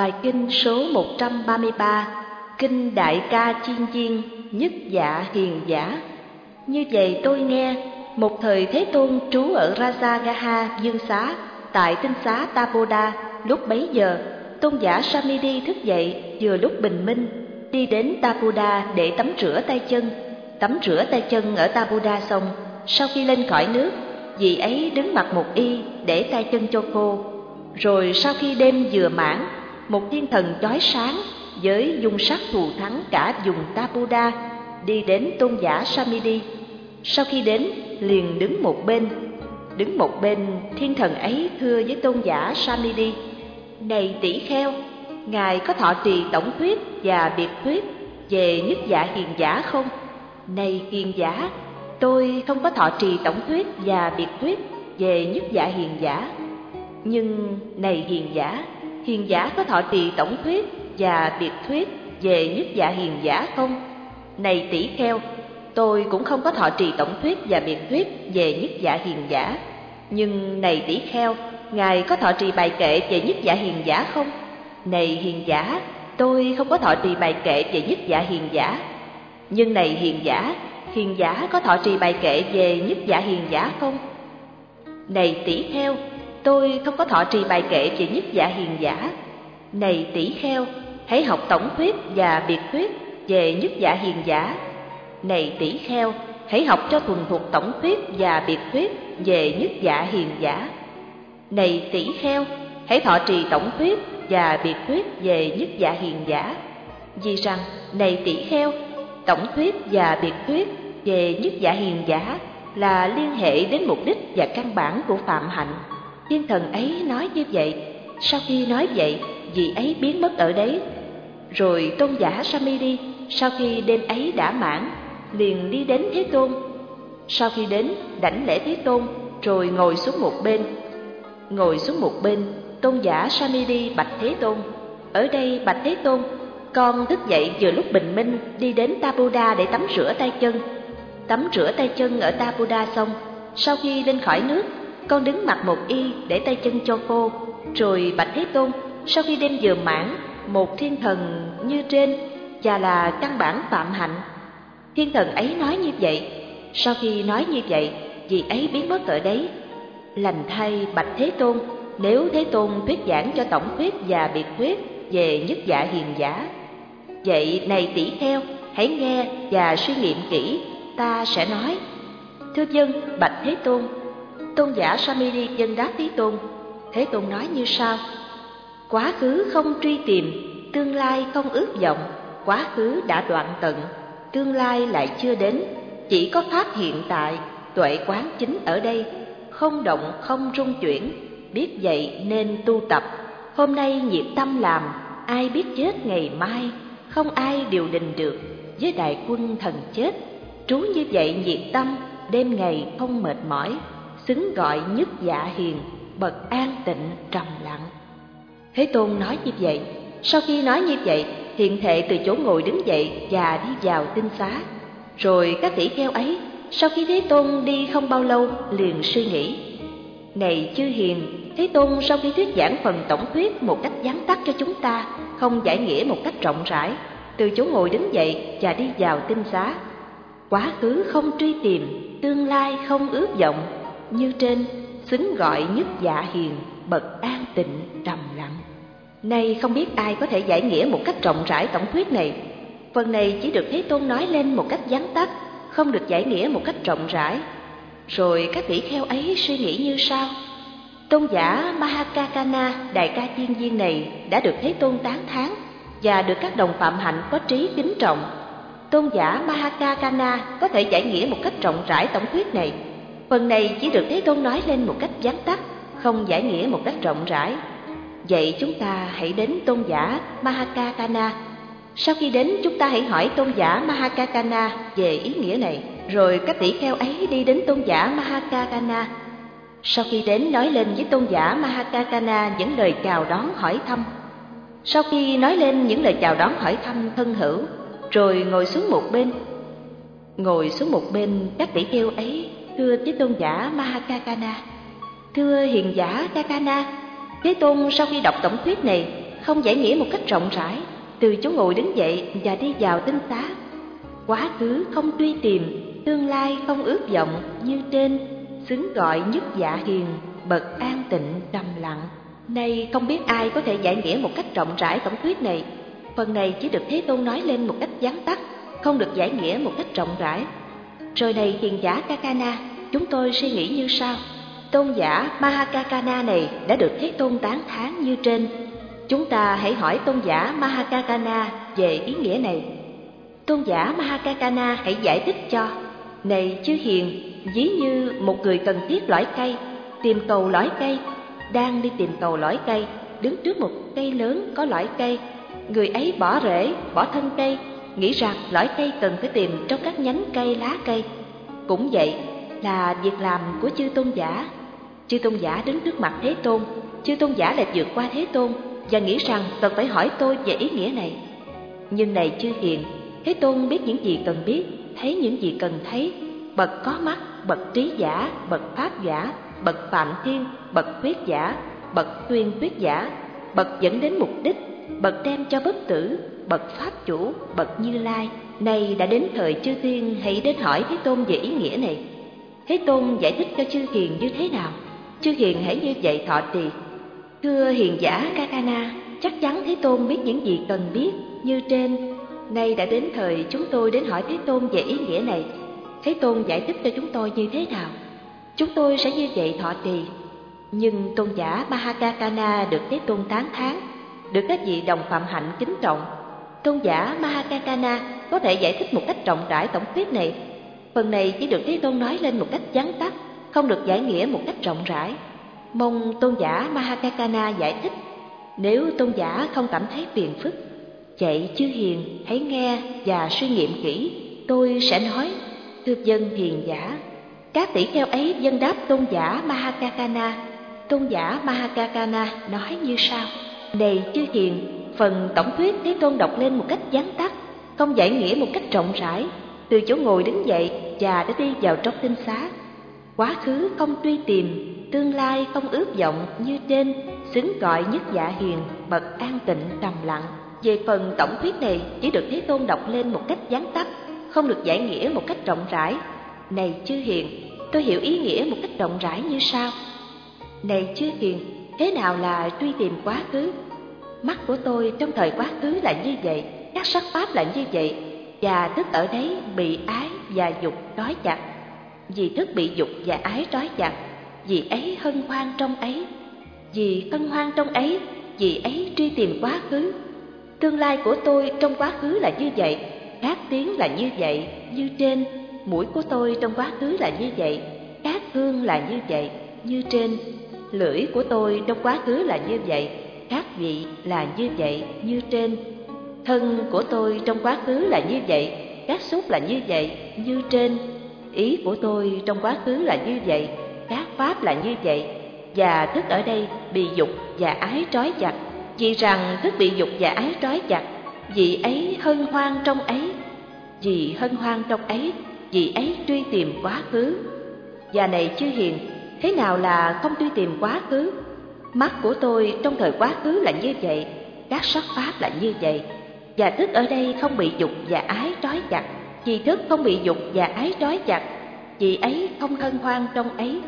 Bài kinh số 133, Kinh Đại Ca Chiên Chiên, Nhất Dạ Hiền Giả. Như vậy tôi nghe, một thời Thế Tôn trú ở Rajagaha Dương Xá, tại tinh xá Tapoda. Lúc bấy giờ, tôn giả Samidi thức dậy vừa lúc bình minh, đi đến Tapoda để tắm rửa tay chân. Tắm rửa tay chân ở Tapoda xong, sau khi lên khỏi nước, vị ấy đứng mặc một y để tay chân cho khô. Rồi sau khi đêm vừa mãn, một thiên thần chói sáng với dung sắc thù thắng cả vùng Tapoda đi đến tôn giả Samidi. Sau khi đến, liền đứng một bên, thiên thần ấy thưa với tôn giả Samidi: Này tỷ kheo, ngài có thọ trì tổng thuyết và biệt thuyết về Nhất Dạ Hiền Giả không? Này hiền giả, tôi không có thọ trì tổng thuyết và biệt thuyết về Nhất Dạ Hiền Giả. Nhưng này hiền giả có thọ trì tổng thuyết và biệt thuyết về Nhất Dạ Hiền Giả không? Này tỷ kheo, tôi cũng không có thọ trì tổng thuyết và biệt thuyết về Nhất Dạ Hiền Giả. Nhưng này tỷ kheo, ngài có thọ trì bài kệ về Nhất Dạ Hiền Giả không? Này hiền giả, tôi không có thọ trì bài kệ về Nhất Dạ Hiền Giả. Nhưng này hiền giả có thọ trì bài kệ về Nhất Dạ Hiền Giả không? Này tỷ kheo, tôi không có thọ trì bài kệ về Nhất Dạ Hiền Giả. Này tỷ kheo, hãy học tổng thuyết và biệt thuyết về Nhất Dạ Hiền Giả. Này tỷ kheo, hãy học cho thuần thục tổng thuyết và biệt thuyết về Nhất Dạ Hiền Giả. Này tỷ kheo, hãy thọ trì tổng thuyết và biệt thuyết về Nhất Dạ Hiền Giả. Vì rằng, này tỷ kheo, tổng thuyết và biệt thuyết về Nhất Dạ Hiền Giả là liên hệ đến mục đích và căn bản của phạm hạnh. Thiên thần ấy nói như vậy. Sau khi nói vậy, vị ấy biến mất ở đấy. Rồi tôn giả Samidi, sau khi đêm ấy đã mãn, liền đi đến Thế Tôn. Sau khi đến, đảnh lễ Thế Tôn, rồi ngồi xuống một bên. Tôn giả Samidi bạch Thế Tôn: Ở đây bạch Thế Tôn, con thức dậy vừa lúc bình minh, đi đến Tapoda để tắm rửa tay chân. Tắm rửa tay chân ở Tapoda xong, sau khi lên khỏi nước, con đứng mặc một y để tay chân cho khô. Rồi bạch Thế Tôn, sau khi đêm vừa mãn, một thiên thần như trên, và là căn bản phạm hạnh. Thiên thần ấy nói như vậy. Sau khi nói như vậy, vị ấy biến mất ở đấy. Lành thay bạch Thế Tôn, nếu Thế Tôn thuyết giảng cho tổng thuyết và biệt thuyết về Nhất Dạ Hiền Giả. Vậy này tỷ kheo, hãy nghe và suy nghiệm kỹ, ta sẽ nói. Thưa dân, bạch Thế Tôn. Tôn giả Samidi dân đáp Thế Tôn. Thế Tôn nói như sau: Quá khứ không truy tìm, tương lai không ước vọng. Quá khứ đã đoạn tận, tương lai lại chưa đến. Chỉ có pháp hiện tại, tuệ quán chính ở đây, không động không rung chuyển. Biết vậy nên tu tập. Hôm nay nhiệt tâm làm, ai biết chết ngày mai. Không ai điều đình được với đại quân thần chết. Trú như vậy nhiệt tâm, đêm ngày không mệt mỏi. Xứng gọi Nhất Dạ Hiền, bậc an tịnh trầm lặng. Thế Tôn nói như vậy. Sau khi nói như vậy, hiện thệ từ chỗ ngồi đứng dậy và đi vào tinh xá. Rồi các tỷ kheo ấy, sau khi Thế Tôn đi không bao lâu, liền suy nghĩ: Này chư hiền, Thế Tôn sau khi thuyết giảng phần tổng thuyết một cách vắn tắt cho chúng ta, không giải nghĩa một cách rộng rãi, từ chỗ ngồi đứng dậy và đi vào tinh xá. Quá khứ không truy tìm, tương lai không ước vọng. Như trên, xứng gọi Nhất Dạ Hiền, bậc an tịnh trầm lặng. Nay không biết ai có thể giải nghĩa một cách rộng rãi tổng thuyết này. Phần này chỉ được Thế Tôn nói lên một cách vắn tắt, không được giải nghĩa một cách rộng rãi. Rồi các tỷ kheo ấy suy nghĩ như sau: Tôn giả Mahakakana, đại ca chiên viên này đã được Thế Tôn tán thán và được các đồng phạm hạnh có trí kính trọng. Tôn giả Mahakakana có thể giải nghĩa một cách rộng rãi tổng thuyết này. Phần này chỉ được Thế Tôn nói lên một cách vắn tắt, không giải nghĩa một cách rộng rãi. Vậy chúng ta hãy đến tôn giả Mahakakana. Sau khi đến, chúng ta hãy hỏi tôn giả Mahakakana về ý nghĩa này. Rồi các tỷ kheo ấy đi đến tôn giả Mahakakana. Sau khi đến, nói lên với tôn giả Mahakakana những lời chào đón hỏi thăm. Sau khi nói lên những lời chào đón hỏi thăm thân hữu, rồi ngồi xuống một bên, các tỷ kheo ấy thưa với tôn giả Mahakakana: Thưa hiền giả Kakana, Thế Tôn sau khi đọc tổng thuyết này không giải nghĩa một cách rộng rãi, từ chỗ ngồi đứng dậy và đi vào tinh xá. Quá khứ không truy tìm, tương lai không ước vọng như trên, xứng gọi nhất dạ hiền, bậc an tịnh trầm lặng. Nay không biết ai có thể giải nghĩa một cách rộng rãi tổng thuyết này. Phần này chỉ được Thế Tôn nói lên một cách vắn tắt, không được giải nghĩa một cách rộng rãi. Rồi này hiền giả Kakana, chúng tôi suy nghĩ như sau. Tôn giả Mahakakana này đã được Thế Tôn tán thán như trên. Chúng ta hãy hỏi tôn giả Mahakakana về ý nghĩa này. Tôn giả Mahakakana hãy giải thích cho. Này chư hiền, ví như một người cần thiết lõi cây, tìm cầu lõi cây, đang đi tìm cầu lõi cây, đứng trước một cây lớn có lõi cây. Người ấy bỏ rễ, bỏ thân cây, nghĩ rằng lõi cây cần phải tìm trong các nhánh cây, lá cây. Cũng vậy là việc làm của chư tôn giả. Chư tôn giả đứng trước mặt Thế Tôn, chư tôn giả lại vượt qua Thế Tôn và nghĩ rằng cần phải hỏi tôi về ý nghĩa này. Nhưng này chư hiền, Thế Tôn biết những gì cần biết, thấy những gì cần thấy. Bậc có mắt, bậc trí giả, bậc pháp giả, bậc phạm thiên, bậc thuyết giả, bậc tuyên thuyết giả, bậc dẫn đến mục đích, bậc đem cho bất tử, bậc pháp chủ, bậc Như Lai. Nay đã đến thời chư thiên hãy đến hỏi Thế Tôn về ý nghĩa này. Thế Tôn giải thích cho chư hiền như thế nào? Chư hiền hãy như vậy thọ trì. Thưa hiền giả Kakana, chắc chắn Thế Tôn biết những gì cần biết như trên. Nay đã đến thời chúng tôi đến hỏi Thế Tôn về ý nghĩa này. Thế Tôn giải thích cho chúng tôi như thế nào? Chúng tôi sẽ như vậy thọ trì. Nhưng tôn giả Mahakakana được Thế Tôn tán thán, được các vị đồng phạm hạnh kính trọng. Tôn giả Mahakakana có thể giải thích một cách rộng rãi tổng thuyết này. Phần này chỉ được Thế Tôn nói lên một cách vắn tắt, không được giải nghĩa một cách rộng rãi. Mong tôn giả Mahakakana giải thích. Nếu tôn giả không cảm thấy phiền phức, vậy chư hiền hãy nghe và suy nghiệm kỹ. Tôi sẽ nói. Thưa dân hiền giả. Các tỷ kheo ấy vâng đáp tôn giả Mahakakana. Tôn giả Mahakakana nói như sau. Này chư hiền, phần tổng thuyết Thế Tôn đọc lên một cách vắn tắt, không giải nghĩa một cách rộng rãi, từ chỗ ngồi đứng dậy và đã đi vào trong tinh xá. Quá khứ không truy tìm, tương lai không ước vọng như trên, xứng gọi nhất dạ hiền, bậc an tịnh trầm lặng. Về phần tổng thuyết này chỉ được Thế Tôn đọc lên một cách vắn tắt, không được giải nghĩa một cách rộng rãi. Này chư hiền, tôi hiểu ý nghĩa một cách rộng rãi như sau. Này chư hiền, thế nào là truy tìm quá khứ? Mắt của tôi trong thời quá khứ là như vậy, các sắc pháp là như vậy, và thức ở đấy bị ái và dục trói chặt. Vì thức bị dục và ái trói chặt, vì ấy hân hoan trong ấy. Vì hân hoan trong ấy, vì ấy truy tìm quá khứ. Tương lai của tôi trong quá khứ là như vậy, các tiếng là như vậy, như trên. Mũi của tôi trong quá khứ là như vậy, các hương là như vậy, như trên. Lưỡi của tôi trong quá khứ là như vậy, các vị là như vậy, như trên. Thân của tôi trong quá khứ là như vậy, các xúc là như vậy, như trên. Ý của tôi trong quá khứ là như vậy, các pháp là như vậy. Và thức ở đây bị dục và ái trói chặt. Vì rằng thức bị dục và ái trói chặt, vì ấy hân hoan trong ấy. Vì hân hoan trong ấy, vì ấy truy tìm quá khứ. Và này chư hiền, thế nào là không truy tìm quá khứ? Mắt của tôi trong thời quá khứ là như vậy, các sắc pháp là như vậy. Và thức ở đây không bị dục và ái trói chặt, vì thức không bị dục và ái trói chặt, vì ấy không hân hoan trong ấy.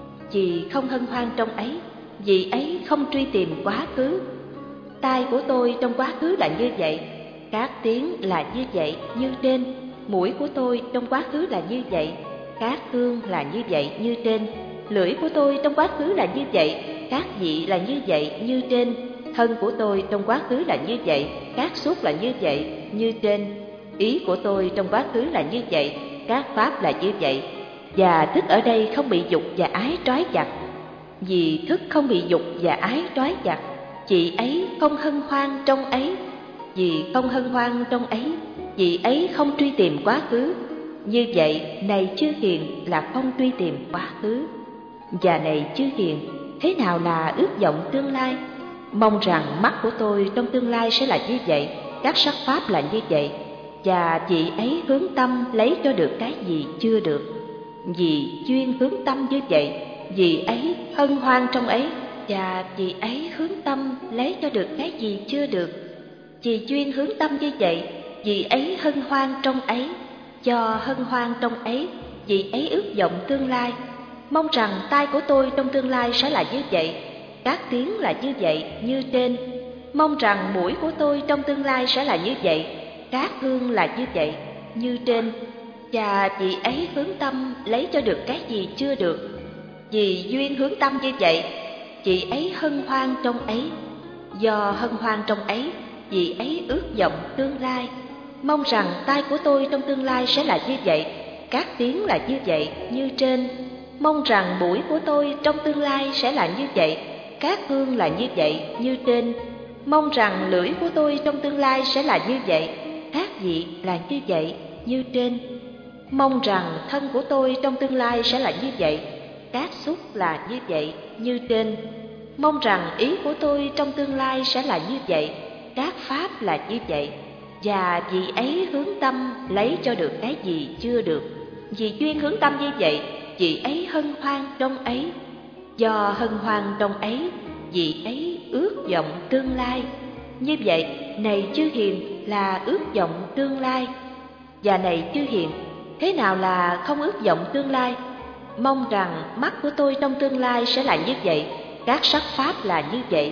Vì không hân hoan trong ấy, vì ấy không truy tìm quá khứ. Tai của tôi trong quá khứ là như vậy, các tiếng là như vậy, như trên. Mũi của tôi trong quá khứ là như vậy, các hương là như vậy, như trên. Lưỡi của tôi trong quá khứ là như vậy, các vị là như vậy, như trên. Thân của tôi trong quá khứ là như vậy, các xúc là như vậy, như trên. Ý của tôi trong quá khứ là như vậy, các pháp là như vậy. Và thức ở đây không bị dục và ái trói chặt. Vì thức không bị dục và ái trói chặt, chị ấy không hân hoan trong ấy. Vì không hân hoan trong ấy, vì ấy không truy tìm quá khứ. Như vậy, này chư hiền, là không truy tìm quá khứ. Và này chư hiền, thế nào là ước vọng tương lai? Mong rằng mắt của tôi trong tương lai sẽ là như vậy, các sắc pháp là như vậy. Và chị ấy hướng tâm lấy cho được cái gì chưa được. Vì chuyên hướng tâm như vậy, vì ấy hân hoan trong ấy, và vì ấy hướng tâm lấy cho được cái gì chưa được. Vì duyên hướng tâm như vậy, vì ấy hân hoan trong ấy. Do hân hoan trong ấy, vì ấy ước vọng tương lai. Mong rằng tai của tôi trong tương lai sẽ là như vậy, các tiếng là như vậy như trên. Mong rằng mũi của tôi trong tương lai sẽ là như vậy, các hương là như vậy như trên. Và vì ấy hướng tâm lấy cho được cái gì chưa được. Vì duyên hướng tâm như vậy, vì ấy hân hoan trong ấy. Do hân hoan trong ấy, vì ấy ước vọng tương lai. Mong rằng tai của tôi trong tương lai sẽ là như vậy, các tiếng là như vậy như trên. Mong rằng mũi của tôi trong tương lai sẽ là như vậy, các hương là như vậy như trên. Mong rằng lưỡi của tôi trong tương lai sẽ là như vậy, các vị là như vậy như trên. Mong rằng thân của tôi trong tương lai sẽ là như vậy, các xúc là như vậy như trên. Mong rằng ý của tôi trong tương lai sẽ là như vậy, các pháp là như vậy. Và vì ấy hướng tâm lấy cho được cái gì chưa được. Vì duyên hướng tâm như vậy, vì ấy hân hoan trong ấy. Do hân hoan trong ấy, vì ấy ước vọng tương lai. Như vậy, này chư hiền, là ước vọng tương lai. Và này chư hiền, thế nào là không ước vọng tương lai? Mong rằng mắt của tôi trong tương lai sẽ là như vậy, các sắc pháp là như vậy.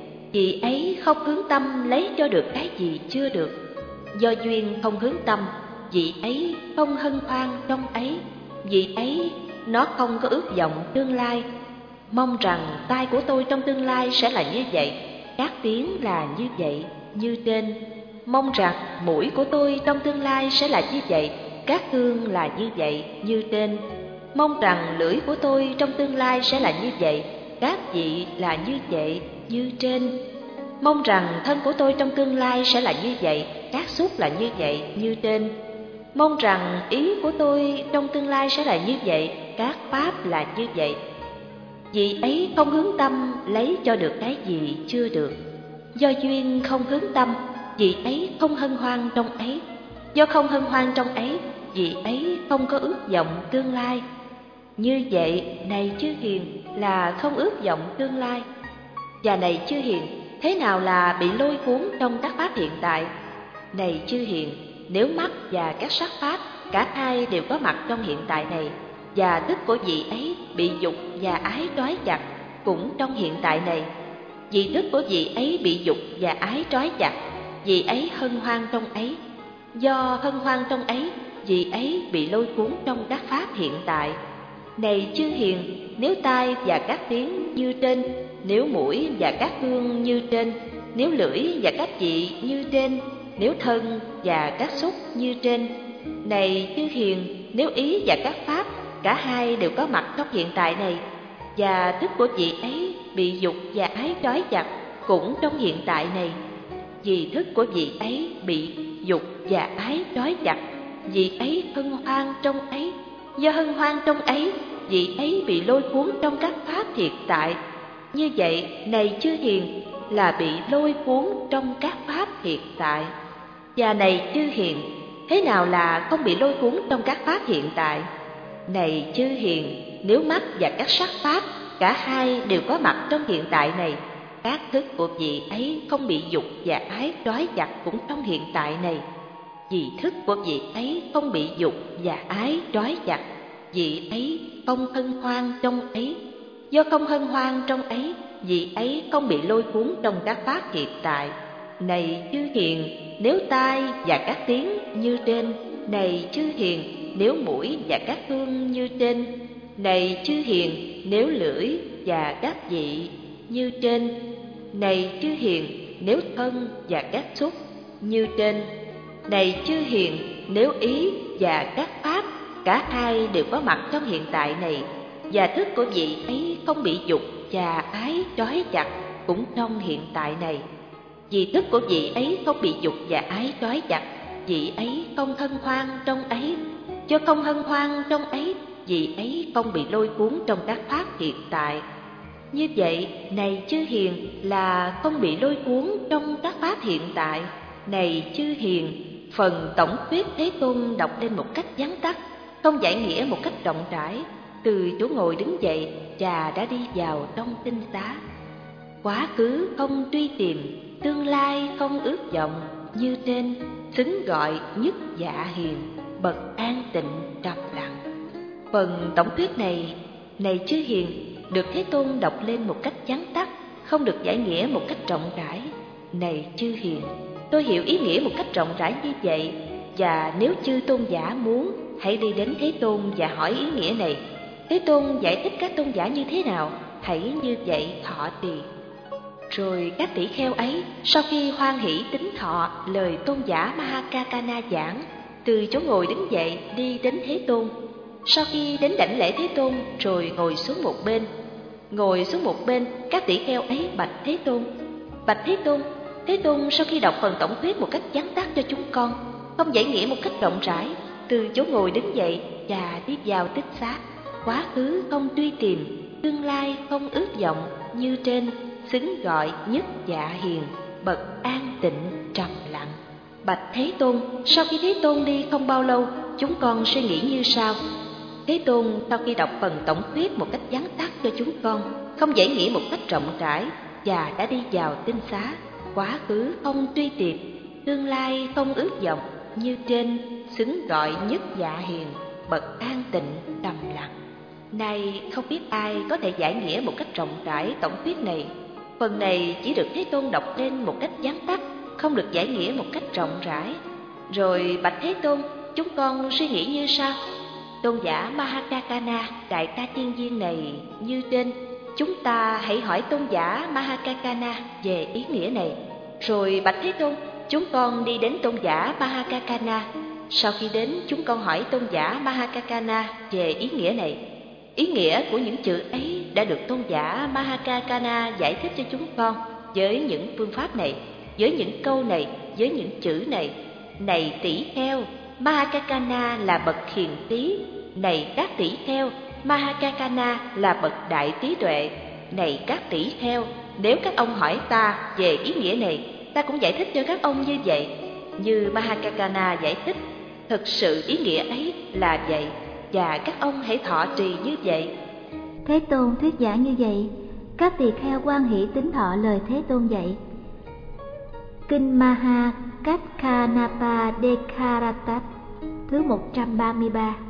Vì ấy không hướng tâm lấy cho được cái gì chưa được. Do duyên không hướng tâm, vì ấy không hân hoan trong ấy. Vì ấy nó không có ước vọng tương lai. Mong rằng tai của tôi trong tương lai sẽ là như vậy, các tiếng là như vậy như trên. Mong rằng mũi của tôi trong tương lai sẽ là như vậy, các hương là như vậy như trên. Mong rằng lưỡi của tôi trong tương lai sẽ là như vậy, các vị là như vậy như trên. Mong rằng thân của tôi trong tương lai sẽ là như vậy, các xúc là như vậy như trên. Mong rằng ý của tôi trong tương lai sẽ là như vậy, các pháp là như vậy. Vì ấy không hướng tâm lấy cho được cái gì chưa được. Do duyên không hướng tâm, vì ấy không hân hoan trong ấy. Do không hân hoan trong ấy, vì ấy không có ước vọng tương lai. Như vậy, này chư hiền, là không ước vọng tương lai. Và này chư hiền, thế nào là bị lôi cuốn trong các pháp hiện tại? Này chư hiền, nếu mắt và các sắc pháp, cả hai đều có mặt trong hiện tại này, và thức của vị ấy bị dục và ái trói chặt cũng trong hiện tại này. Vì thức của vị ấy bị dục và ái trói chặt, vị ấy hân hoan trong ấy. Do hân hoan trong ấy, vị ấy bị lôi cuốn trong các pháp hiện tại. Này chư hiền, nếu tai và các tiếng như trên, nếu mũi và các hương như trên, nếu lưỡi và các vị như trên, nếu thân và các xúc như trên. Này chư hiền, nếu ý và các pháp, cả hai đều có mặt trong hiện tại này, và thức của vị ấy bị dục và ái trói chặt cũng trong hiện tại này. Vì thức của vị ấy bị dục và ái trói chặt, vị ấy hân hoan trong ấy. Do hân hoan trong ấy, vị ấy bị lôi cuốn trong các pháp hiện tại. Như vậy, này chư hiền, là bị lôi cuốn trong các pháp hiện tại. Và này chư hiền, thế nào là không bị lôi cuốn trong các pháp hiện tại? Này chư hiền, nếu mắt và các sắc pháp, cả hai đều có mặt trong hiện tại này, các thức của vị ấy không bị dục và ái trói chặt cũng trong hiện tại này. Vì thức của vị ấy không bị dục và ái trói chặt, vị ấy không hân hoan trong ấy. Do không hân hoan trong ấy, vị ấy không bị lôi cuốn trong các pháp hiện tại. Này chư hiền, nếu tai và các tiếng như trên. Này chư hiền, nếu mũi và các hương như trên. Này chư hiền, nếu lưỡi và các vị như trên. Này chư hiền, nếu thân và các xúc như trên. Này chư hiền, nếu ý và các pháp, cả hai đều có mặt trong hiện tại này, và thức của vị ấy không bị dục và ái trói chặt cũng trong hiện tại này. Vì thức của vị ấy không bị dục và ái trói chặt, vị ấy không hân hoan trong ấy. Do không hân hoan trong ấy, vị ấy không bị lôi cuốn trong các pháp hiện tại. Như vậy, này chư hiền, là không bị lôi cuốn trong các pháp hiện tại. Này chư hiền, phần tổng thuyết Thế Tôn đọc lên một cách vắn tắt, không giải nghĩa một cách rộng rãi. Từ chỗ ngồi đứng dậy và đã đi vào trong tinh xá. quá khứ không truy tìm, tương lai không ước vọng, như trên xứng gọi nhất dạ hiền, bậc an tịnh trầm lặng. Phần tổng thuyết này chư hiền, được Thế Tôn đọc lên một cách vắn tắt, không được giải nghĩa một cách rộng rãi. Này chư hiền, tôi hiểu ý nghĩa một cách rộng rãi như vậy, và nếu chư tôn giả muốn, hãy đi đến Thế Tôn và hỏi ý nghĩa này. Thế Tôn giải thích các tôn giả như thế nào, hãy như vậy thọ trì. Rồi các tỷ kheo ấy, sau khi hoan hỷ tín thọ lời tôn giả Mahakakana giảng, từ chỗ ngồi đứng dậy đi đến Thế Tôn. Sau khi đến đảnh lễ Thế Tôn, rồi ngồi xuống một bên. Ngồi xuống một bên, các tỷ kheo ấy bạch Thế Tôn: Bạch Thế Tôn, Thế Tôn sau khi đọc phần tổng thuyết một cách vắn tắt cho chúng con, không giải nghĩa một cách rộng rãi, từ chỗ ngồi đứng dậy và đi vào tích xá. Quá khứ không truy tìm, tương lai không ước vọng, như trên xứng gọi nhất dạ hiền, bậc an tịnh trầm lặng. Bạch Thế Tôn, sau khi Thế Tôn đi không bao lâu, chúng con suy nghĩ như sau. Thế Tôn sau khi đọc phần tổng thuyết một cách vắn tắt cho chúng con, không giải nghĩa một cách rộng rãi, và đã đi vào tinh xá. Quá khứ không truy tìm, tương lai không ước vọng, như trên xứng gọi nhất dạ hiền, bậc an tịnh trầm lặng. Nay không biết ai có thể giải nghĩa một cách rộng rãi tổng thuyết này. Phần này chỉ được Thế Tôn đọc lên một cách vắn tắt, không được giải nghĩa một cách rộng rãi. Rồi bạch Thế Tôn, chúng con suy nghĩ như sau. Tôn giả Mahakakana, đại ca tiên viên này như trên, chúng ta hãy hỏi tôn giả Mahakakana về ý nghĩa này. Rồi bạch Thế Tôn, chúng con đi đến tôn giả Mahakakana. Sau khi đến, chúng con hỏi tôn giả Mahakakana về ý nghĩa này. Ý nghĩa của những chữ ấy đã được tôn giả Mahakakana giải thích cho chúng con với những phương pháp này, với những câu này, với những chữ này. Này tỷ kheo, Mahakakana là bậc hiền trí. Này các tỷ kheo, Mahakakana là bậc đại trí tuệ. Này các tỷ kheo, nếu các ông hỏi ta về ý nghĩa này, ta cũng giải thích cho các ông như vậy, như Mahakakana giải thích. Thực sự ý nghĩa ấy là vậy, và các ông hãy thọ trì như vậy. Thế Tôn thuyết giảng như vậy, các tỳ kheo hoan hỷ tín thọ lời Thế Tôn dạy. Kinh Maha Kacchanapa Dekaratat thứ 133.